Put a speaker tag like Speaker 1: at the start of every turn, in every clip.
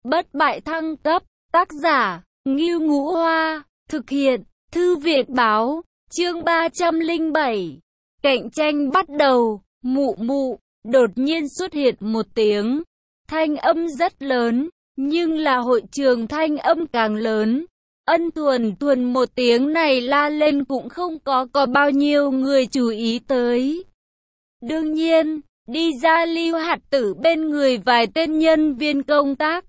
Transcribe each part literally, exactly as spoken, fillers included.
Speaker 1: Bất bại thăng cấp, tác giả, Ngưu Ngũ Hoa, thực hiện, Thư viện báo, chương ba trăm lẻ bảy. Cạnh tranh bắt đầu, mụ mụ, đột nhiên xuất hiện một tiếng. Thanh âm rất lớn, nhưng là hội trường thanh âm càng lớn. Ân thuần thuần một tiếng này la lên cũng không có có bao nhiêu người chú ý tới. Đương nhiên, đi ra Lưu Hạt Tử bên người vài tên nhân viên công tác.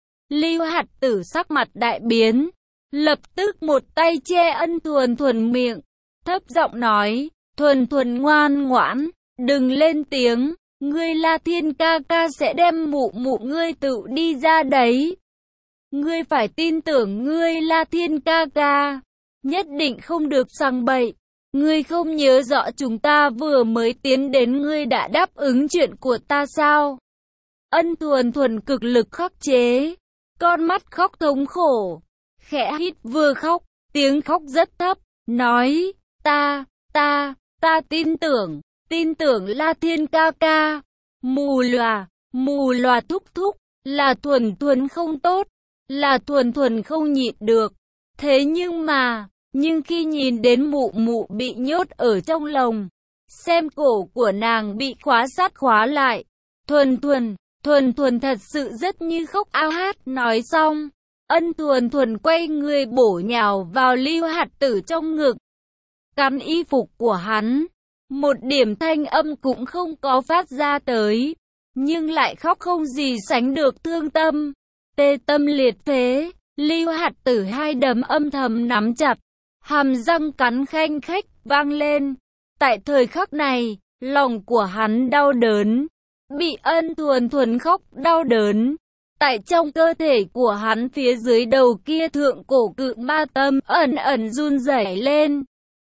Speaker 1: Lưu Hạt Tử sắc mặt đại biến, lập tức một tay che Ân thuần thuần miệng, thấp giọng nói, thuần thuần ngoan ngoãn, đừng lên tiếng, ngươi La Thiên ca ca sẽ đem mụ mụ ngươi tự đi ra đấy. Ngươi phải tin tưởng ngươi La Thiên ca ca, nhất định không được sằng bậy. Ngươi không nhớ rõ chúng ta vừa mới tiến đến ngươi đã đáp ứng chuyện của ta sao? Ân thuần thuần cực lực khắc chế, con mắt khóc thống khổ, khẽ hít vừa khóc, tiếng khóc rất thấp, nói, ta, ta, ta tin tưởng, tin tưởng La Thiên ca ca, mù lòa, mù lòa thúc thúc, là thuần thuần không tốt, là thuần thuần không nhịn được, thế nhưng mà... Nhưng khi nhìn đến mụ mụ bị nhốt ở trong lồng, xem cổ của nàng bị khóa sát khóa lại, thuần thuần, thuần thuần thật sự rất như khóc ao hát. Nói xong, Ân thuần thuần quay người bổ nhào vào Lưu Hạt Tử trong ngực, cắn y phục của hắn, một điểm thanh âm cũng không có phát ra tới, nhưng lại khóc không gì sánh được thương tâm, tê tâm liệt phế. Lưu Hạt Tử hai đấm âm thầm nắm chặt, hàm răng cắn khanh khách vang lên. Tại thời khắc này, lòng của hắn đau đớn, bị Ân thuần thuần khóc đau đớn. Tại trong cơ thể của hắn phía dưới đầu kia thượng cổ cự ma tâm ẩn ẩn run rẩy lên.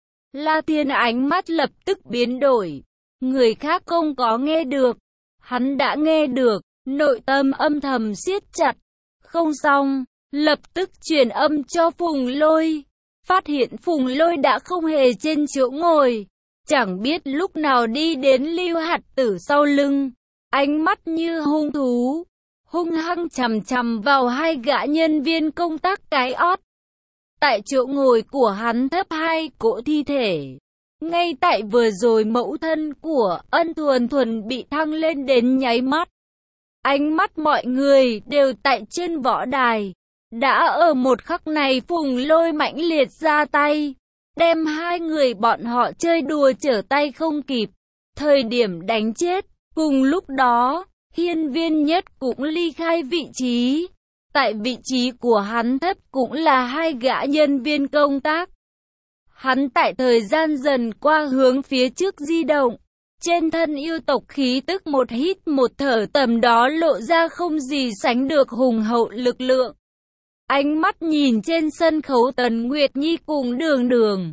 Speaker 1: La Thiên ánh mắt lập tức biến đổi, người khác không có nghe được, hắn đã nghe được, nội tâm âm thầm siết chặt. Không xong, lập tức truyền âm cho Phùng Lôi. Phát hiện Phùng Lôi đã không hề trên chỗ ngồi, chẳng biết lúc nào đi đến Lưu Hạt Tử sau lưng, ánh mắt như hung thú, hung hăng chằm chằm vào hai gã nhân viên công tác cái ót. Tại chỗ ngồi của hắn thấp hai cỗ thi thể. Ngay tại vừa rồi mẫu thân của Ân thuần thuần bị thăng lên đến nháy mắt, ánh mắt mọi người đều tại trên võ đài. Đã ở một khắc này Phùng Lôi mãnh liệt ra tay, đem hai người bọn họ chơi đùa trở tay không kịp. Thời điểm đánh chết, cùng lúc đó, Hiên Viên Nhất cũng ly khai vị trí. Tại vị trí của hắn thấp cũng là hai gã nhân viên công tác. Hắn tại thời gian dần qua hướng phía trước di động. Trên thân yêu tộc khí tức một hít một thở tầm đó lộ ra không gì sánh được hùng hậu lực lượng. Ánh mắt nhìn trên sân khấu Tần Nguyệt Nhi cùng Đường Đường.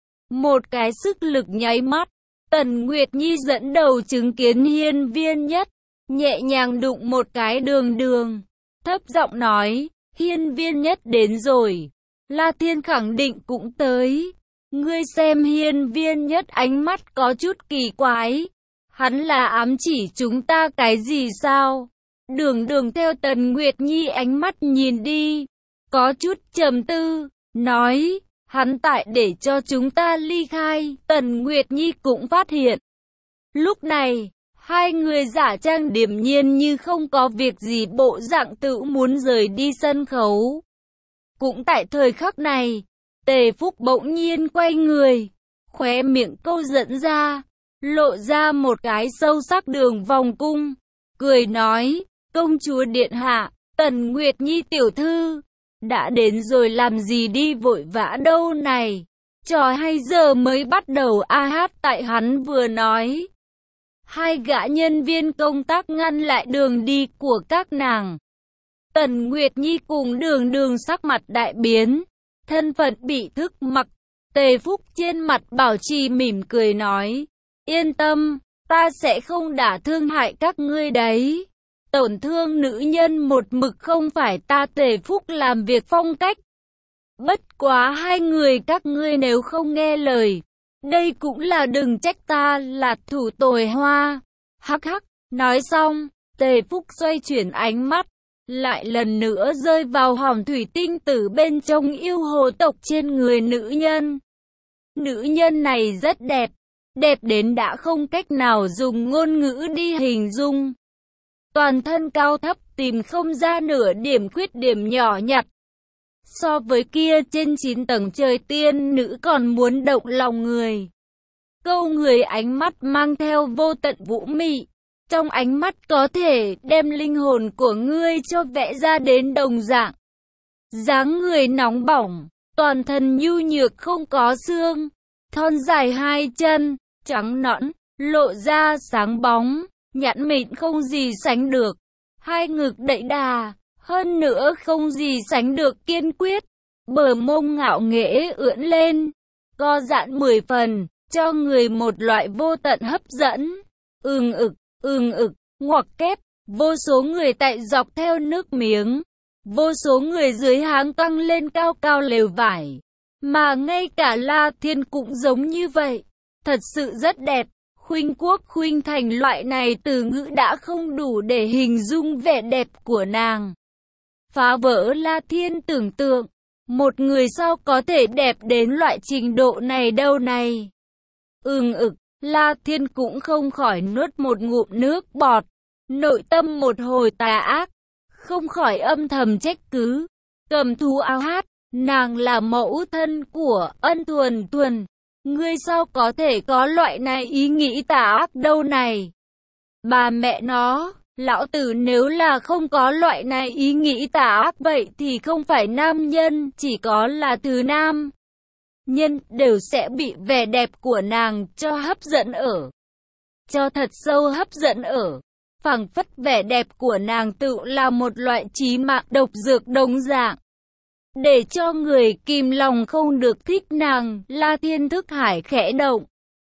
Speaker 1: Một cái sức lực nháy mắt, Tần Nguyệt Nhi dẫn đầu chứng kiến Hiên Viên Nhất, nhẹ nhàng đụng một cái Đường Đường, thấp giọng nói, Hiên Viên Nhất đến rồi, La Thiên khẳng định cũng tới. Ngươi xem Hiên Viên Nhất ánh mắt có chút kỳ quái, hắn là ám chỉ chúng ta cái gì sao? Đường Đường theo Tần Nguyệt Nhi ánh mắt nhìn đi, có chút trầm tư, nói, hắn tại để cho chúng ta ly khai. Tần Nguyệt Nhi cũng phát hiện. Lúc này, hai người giả trang điềm nhiên như không có việc gì bộ dạng tự muốn rời đi sân khấu. Cũng tại thời khắc này, Tề Phúc bỗng nhiên quay người, khóe miệng câu dẫn ra, lộ ra một cái sâu sắc đường vòng cung, cười nói, công chúa điện hạ, Tần Nguyệt Nhi tiểu thư, đã đến rồi làm gì đi vội vã đâu này, trò hay giờ mới bắt đầu a hát. Tại hắn vừa nói, hai gã nhân viên công tác ngăn lại đường đi của các nàng. Tần Nguyệt Nhi cùng Đường Đường sắc mặt đại biến, thân phận bị thức mặc. Tề Phúc trên mặt bảo trì mỉm cười nói, yên tâm, ta sẽ không đả thương hại các ngươi đấy. Tổn thương nữ nhân một mực không phải ta Tề Phúc làm việc phong cách. Bất quá hai người các ngươi nếu không nghe lời, đây cũng là đừng trách ta là thủ tồi hoa. Hắc hắc, nói xong, Tề Phúc xoay chuyển ánh mắt, lại lần nữa rơi vào hòm thủy tinh tử bên trong yêu hồ tộc trên người nữ nhân. Nữ nhân này rất đẹp, đẹp đến đã không cách nào dùng ngôn ngữ đi hình dung. Toàn thân cao thấp tìm không ra nửa điểm khuyết điểm nhỏ nhặt. So với kia trên chín tầng trời tiên nữ còn muốn động lòng người. Câu người ánh mắt mang theo vô tận vũ mị. Trong ánh mắt có thể đem linh hồn của ngươi cho vẽ ra đến đồng dạng. Dáng người nóng bỏng, toàn thân nhu nhược không có xương. Thon dài hai chân, trắng nõn, lộ ra sáng bóng, nhẵn mịn không gì sánh được. Hai ngực đẩy đà, hơn nữa không gì sánh được kiên quyết. Bờ mông ngạo nghễ ưỡn lên, co giãn mười phần, cho người một loại vô tận hấp dẫn. Ưng ực, ưng ực, ngoặc kép, vô số người tại dọc theo nước miếng. Vô số người dưới háng căng lên cao cao lều vải. Mà ngay cả La Thiên cũng giống như vậy. Thật sự rất đẹp. Khuynh quốc khuynh thành loại này từ ngữ đã không đủ để hình dung vẻ đẹp của nàng. Phá vỡ La Thiên tưởng tượng. Một người sao có thể đẹp đến loại trình độ này đâu này. Ưng ực, La Thiên cũng không khỏi nuốt một ngụm nước bọt. Nội tâm một hồi tà ác. Không khỏi âm thầm trách cứ. Cầm thú ao hát, nàng là mẫu thân của Ân Thuần Thuần. Ngươi sao có thể có loại này ý nghĩ tà ác đâu này. Bà mẹ nó, lão tử nếu là không có loại này ý nghĩ tà ác vậy thì không phải nam nhân, chỉ có là thứ nam. Nhân đều sẽ bị vẻ đẹp của nàng cho hấp dẫn ở. Cho thật sâu hấp dẫn ở. Phảng phất vẻ đẹp của nàng tự là một loại chí mạng độc dược đồng dạng. Để cho người kìm lòng không được thích nàng, La Thiên thức hải khẽ động.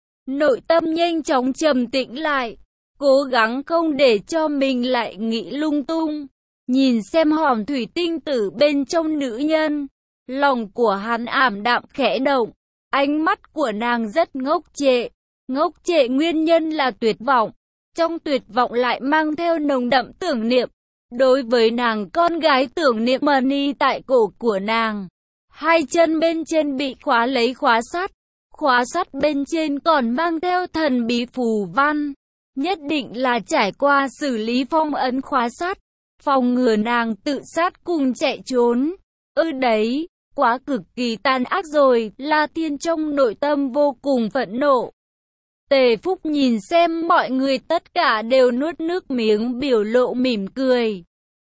Speaker 1: Nội tâm nhanh chóng trầm tĩnh lại, cố gắng không để cho mình lại nghĩ lung tung. Nhìn xem hòm thủy tinh tử bên trong nữ nhân, lòng của hắn ảm đạm khẽ động. Ánh mắt của nàng rất ngốc trệ, ngốc trệ nguyên nhân là tuyệt vọng. Trong tuyệt vọng lại mang theo nồng đậm tưởng niệm. Đối với nàng con gái tưởng niệm Mani tại cổ của nàng. Hai chân bên trên bị khóa lấy khóa sắt. Khóa sắt bên trên còn mang theo thần bí phù văn. Nhất định là trải qua xử lý phong ấn khóa sắt. Phòng ngừa nàng tự sát cùng chạy trốn. Ư đấy, quá cực kỳ tàn ác rồi. La Thiên trong nội tâm vô cùng phẫn nộ. Tề Phúc nhìn xem mọi người tất cả đều nuốt nước miếng biểu lộ mỉm cười.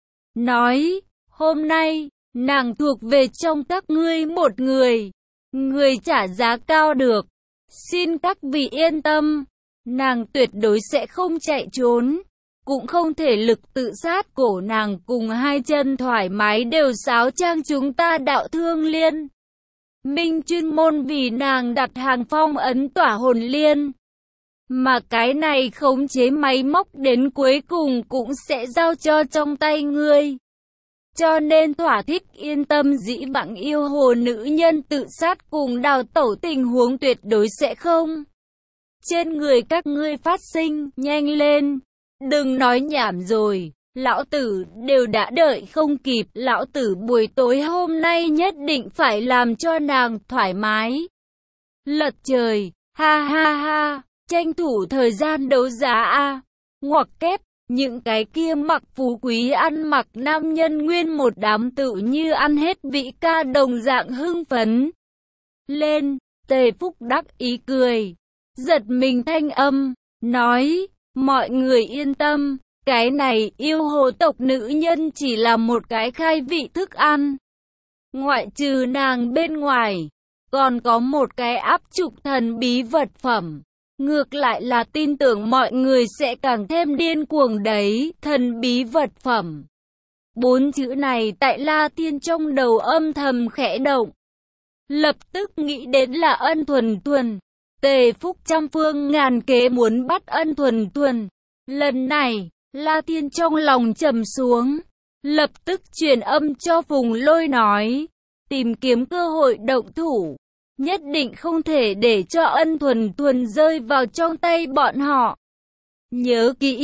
Speaker 1: Nói, hôm nay, nàng thuộc về trong các ngươi một người. Người trả giá cao được. Xin các vị yên tâm. Nàng tuyệt đối sẽ không chạy trốn. Cũng không thể lực tự sát. Cổ nàng cùng hai chân thoải mái đều sáo trang chúng ta đạo thương liên. Minh chuyên môn vì nàng đặt hàng phong ấn tỏa hồn liên. Mà cái này khống chế máy móc đến cuối cùng cũng sẽ giao cho trong tay ngươi. Cho nên thỏa thích yên tâm dĩ vãng yêu hồ nữ nhân tự sát cùng đào tẩu tình huống tuyệt đối sẽ không. Trên người các ngươi phát sinh, nhanh lên. Đừng nói nhảm rồi, lão tử đều đã đợi không kịp. Lão tử buổi tối hôm nay nhất định phải làm cho nàng thoải mái. Lật trời, ha ha ha. Tranh thủ thời gian đấu giá a. Ngoặc kép, những cái kia mặc phú quý ăn mặc nam nhân nguyên một đám tự như ăn hết vị ca đồng dạng hưng phấn. Lên, Tề Phúc đắc ý cười, giật mình thanh âm, nói, mọi người yên tâm, cái này yêu hồ tộc nữ nhân chỉ là một cái khai vị thức ăn. Ngoại trừ nàng bên ngoài, còn có một cái áp trục thần bí vật phẩm. Ngược lại là tin tưởng mọi người sẽ càng thêm điên cuồng đấy, thần bí vật phẩm. Bốn chữ này tại La Thiên trong đầu âm thầm khẽ động. Lập tức nghĩ đến là Ân Thuần Thuần. Tề Phúc trăm phương ngàn kế muốn bắt Ân Thuần Thuần. Lần này, La Thiên trong lòng trầm xuống. Lập tức truyền âm cho Phùng Lôi nói. Tìm kiếm cơ hội động thủ. Nhất định không thể để cho Ân Thuần Thuần rơi vào trong tay bọn họ. Nhớ kỹ,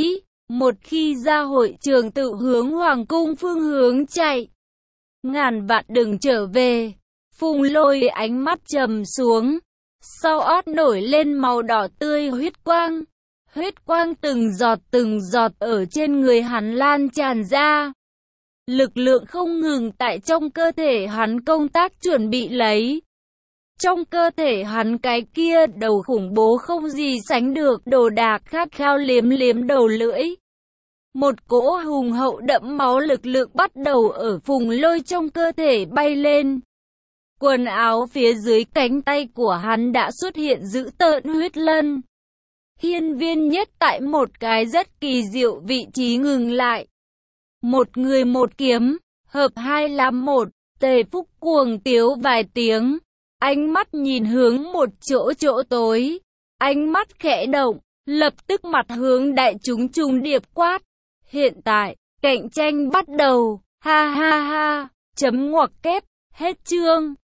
Speaker 1: Một khi ra hội trường tự hướng hoàng cung phương hướng chạy. Ngàn vạn đừng trở về. Phùng Lôi ánh mắt trầm xuống. Sau ót nổi lên màu đỏ tươi huyết quang. Huyết quang từng giọt từng giọt ở trên người hắn lan tràn ra. Lực lượng không ngừng tại trong cơ thể hắn công tác chuẩn bị lấy. Trong cơ thể hắn cái kia đầu khủng bố không gì sánh được đồ đạc khát khao liếm liếm đầu lưỡi. Một cỗ hùng hậu đẫm máu lực lượng bắt đầu ở Phùng Lôi trong cơ thể bay lên. Quần áo phía dưới cánh tay của hắn đã xuất hiện dữ tợn huyết lân. Hiên Viên Nhất tại một cái rất kỳ diệu vị trí ngừng lại. Một người một kiếm, hợp hai làm một, Tề Phúc cuồng tiếu vài tiếng. Ánh mắt nhìn hướng một chỗ chỗ tối. Ánh mắt khẽ động, lập tức mặt hướng đại chúng trùng điệp quát. Hiện tại, cạnh tranh bắt đầu, ha ha ha, chấm ngoặc kép, hết chương.